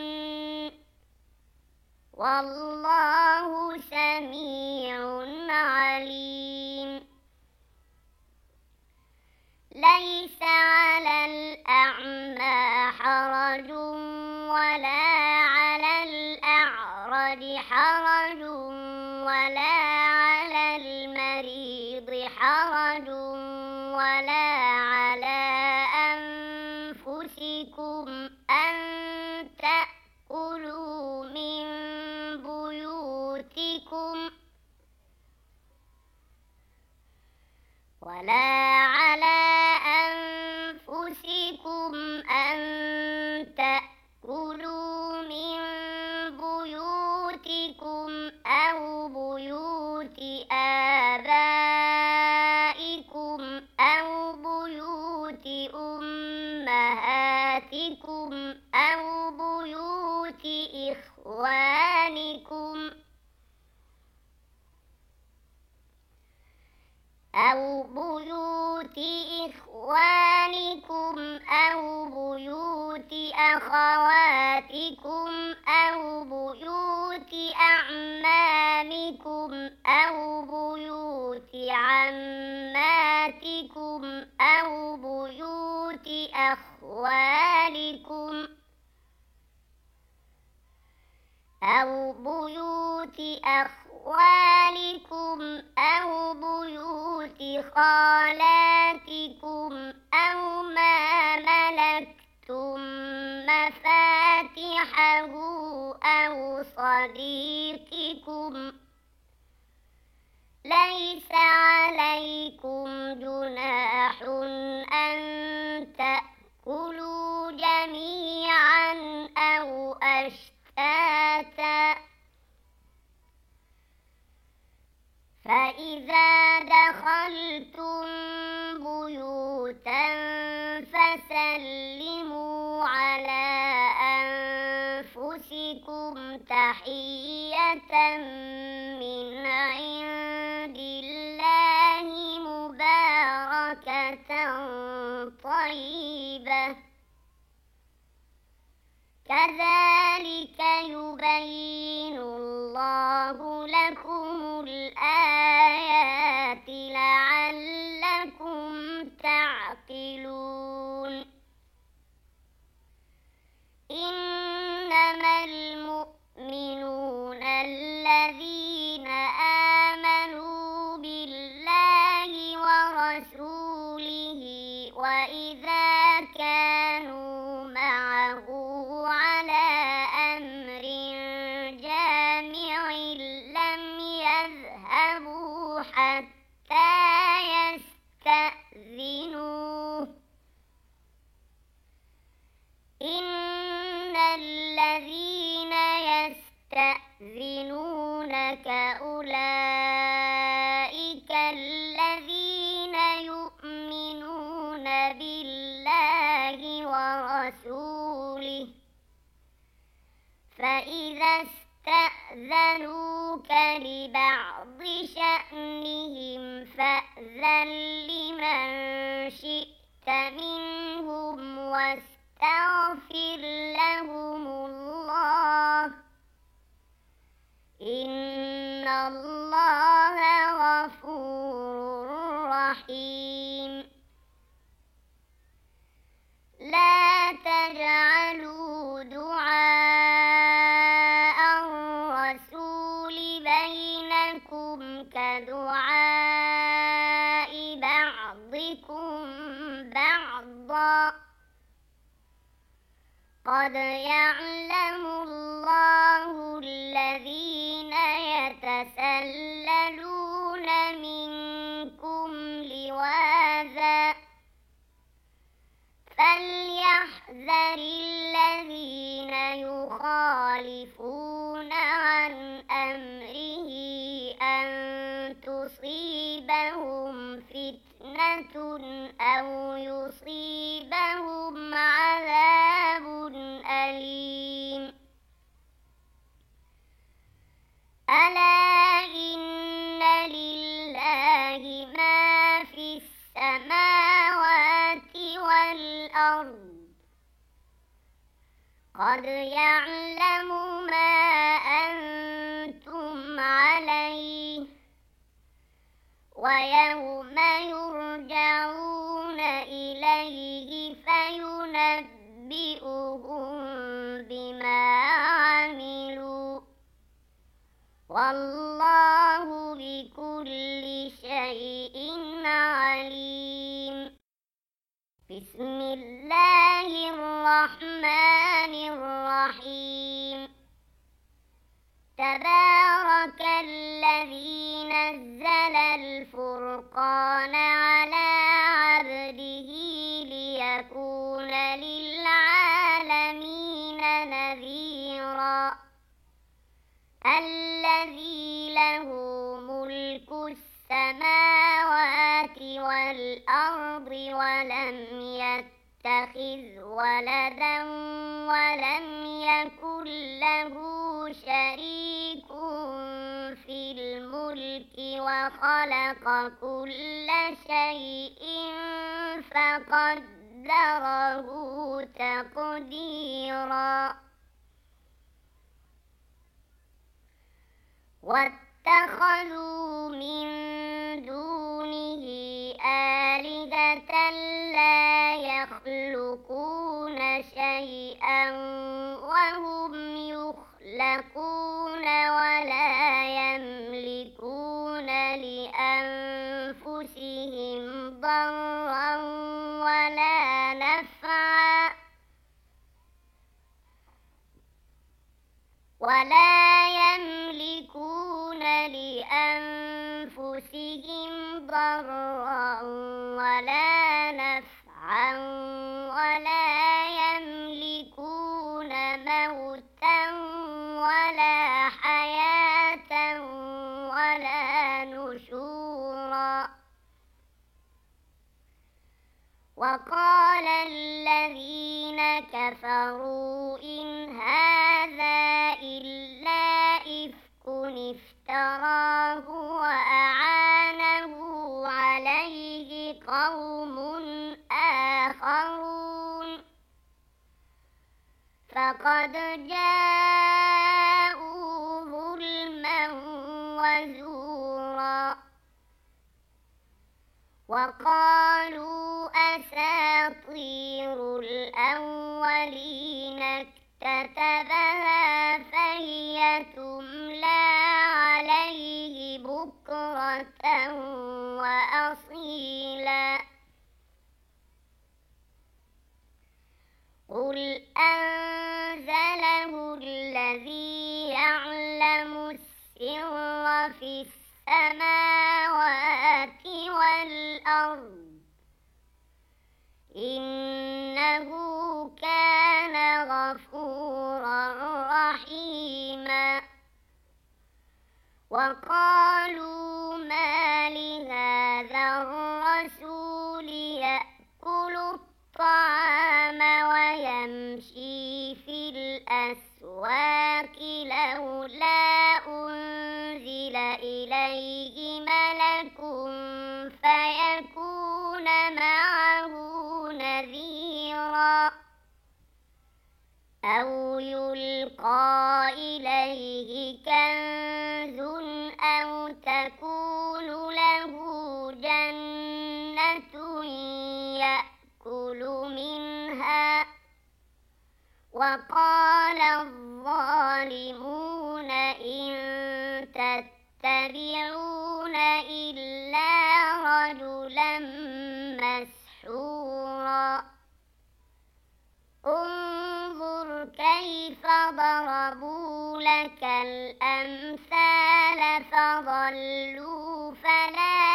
والله سميع عليم ليس على الأعمى حرج ولا على الأعرج حرج ولا على المريض حرج ولا على أنفسكم أن تأكلوا من بيوتكم ولا على أنفسكم أن إخوانكم أو بيوت إخوانكم أو بيوت أخواتكم أو بيوت أعمامكم أو بيوت عماتكم أو بيوت أخوالكم أو بيوت أخوالكم أو بيوت خالاتكم أو ما ملكتم مفاتحه أو صديقكم ليس عليكم جناح أن تأكلوا جميعا أو أشتاتا فإذا دخلتم بيوتا فسلموا على أنفسكم تحية من عند الله مباركة طيبة كذلك يبين الله لكم الآيات لعلكم تعقلون إنما المؤمنون الذين آمنوا بالله ورسوله وإذا كانوا معه على أمر جامع لم يذهبوا حتى يستأذنوه إن الذين يستأذنونك أولئك الذين يؤمنون بالله ورسوله فإذا استأذنوك لبعض شأنهم فأذن لمن شئت منهم واستغفر لهم الله إن الله غفور رحيم لا تجعلوا دعاء الرسول بينكم كدعاء بعضكم بعضا قد يعلم الله الذين يتسللون منكم لواذا فليحذر الذين يخالفون عن أمره أن تصيبهم فتنة أو يصيبهم عذاب أليم ألا إن لله ما في السماوات والأرض قد يعلم ما أنتم عليه ويوم يرجعون إليه فينبئهم بما عملوا والله بكل شيء عليم بسم الله الرحمن الرحيم تبارك الذي نزل الفرقان على عبده ليكون للعالمين نذيرا الذي له ملك السماوات والأرض ولم يتخذ يتخذ ولدا ولم يكن له شريك في الملك وخلق كل شيء فقدره تقديرا واتخذوا من دونه آلهة لا يخلقون شيئا وهم يخلقون ولا يملكون لأنفسهم ضرا ولا نفعا ولا يملكون لأنفسهم ضرا ولا نفعا ولا يملكون موتا ولا حياة ولا نشورا وقال الذين كفروا إن هذا إلا إفك افتراه وأعانه عليه قوم آخرون فقد جاءوا ظلما وزورا وقالوا أساطير الأولين اكتتبها فهي تملى عليه بكرة وأصيلا قل أنزله الذي يعلم السر في السماوات والأرض إنه كان غفورا رحيما وقالوا ما لهذا الرسول يأكل الطعام ويمشي في الأسواق لولا أنزل إليه ملك فيكون معه نذيرا أو يلقى إليه كنز أو تكون له جنة يأكل منها وقال الظالمون إن تتبعون إلا رجلا مسحورا انظر كيف ضربوا لك الأمثال فضلوا فلا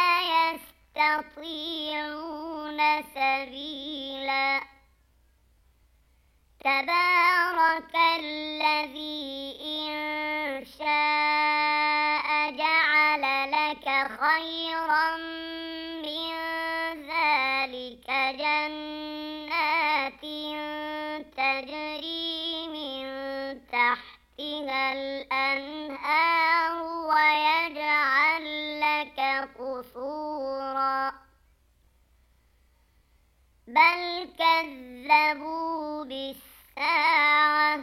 يستطيعون سبيلا تبارك الذي إن شاء جعل لك خيرا من ذلك جنات تجري من تحتها الأنهار ويجعل لك قصورا بل كذبوا بالساعة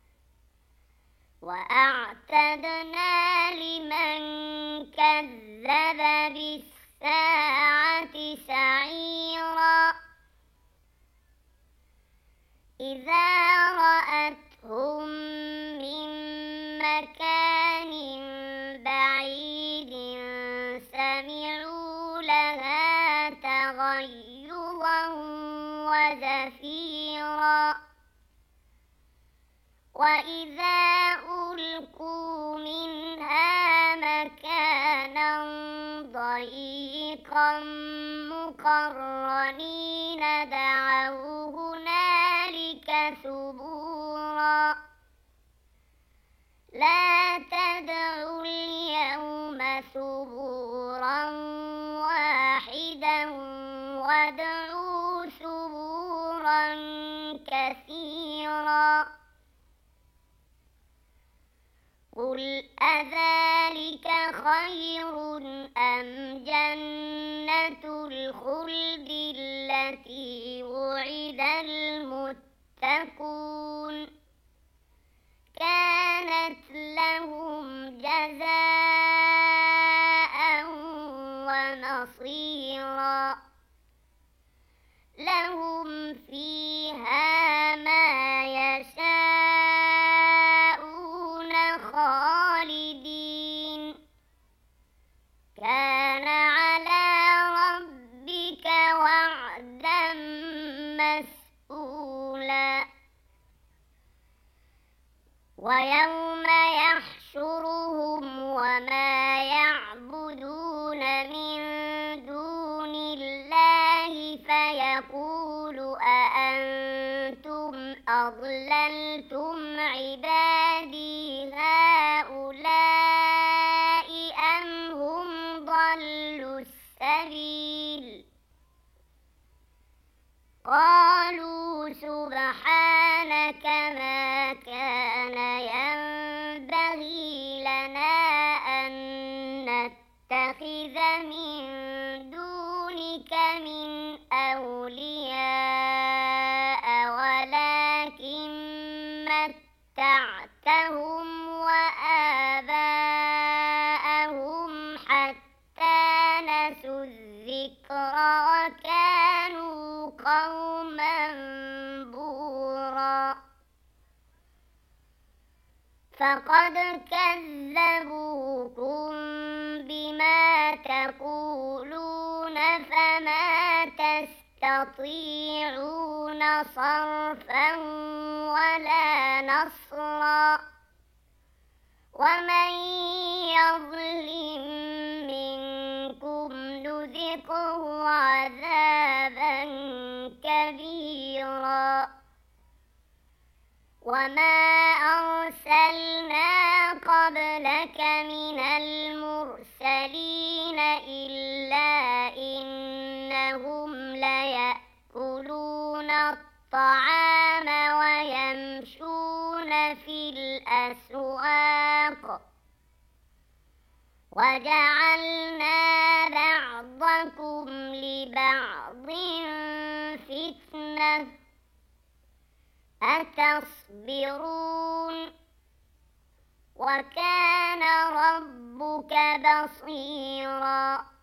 وأعتدنا لمن كذب بالساعة سعيرا إذا رأتهم من مكان بعيد سمعوا لها تغيظا وزفيرا وإذا ألقوا منها مكانا ضيقا مقرنين دعوا هنالك ثبورا لا تدعوا اليوم ثبورا واحدا وادعوا ثبورا قل أذلك خير أم جنة الخلد التي وعد المتقون كانت لهم جزاء ومصيرا لهم فيها ما يشاءون خالدين كان على ربك وعدا مسئولا ويوم يحشرهم وما يعبدون من دون الله فيقول أأنتم أضللتم عبادي هؤلاء أم هم ضلوا السبيل قالوا سبحانك ما كان ينبغي لنا أن نتخذ من دونك من أولياء ولكن متعتهم وآباءهم حتى نسوا الذكر وكانوا قوما بورا فقد كذبوكم بما تقولون فما تستطيعون صرفا ولا نصرا ومن يظلم منكم نذقه عذابا كبيرا وما أرسلنا قبلك من المرسلين إلا إنهم ليأكلون الطعام ويمشون في الأسواق وجعلنا بعضكم لبعض فتنة أتصبرون وكان ربك بصيرا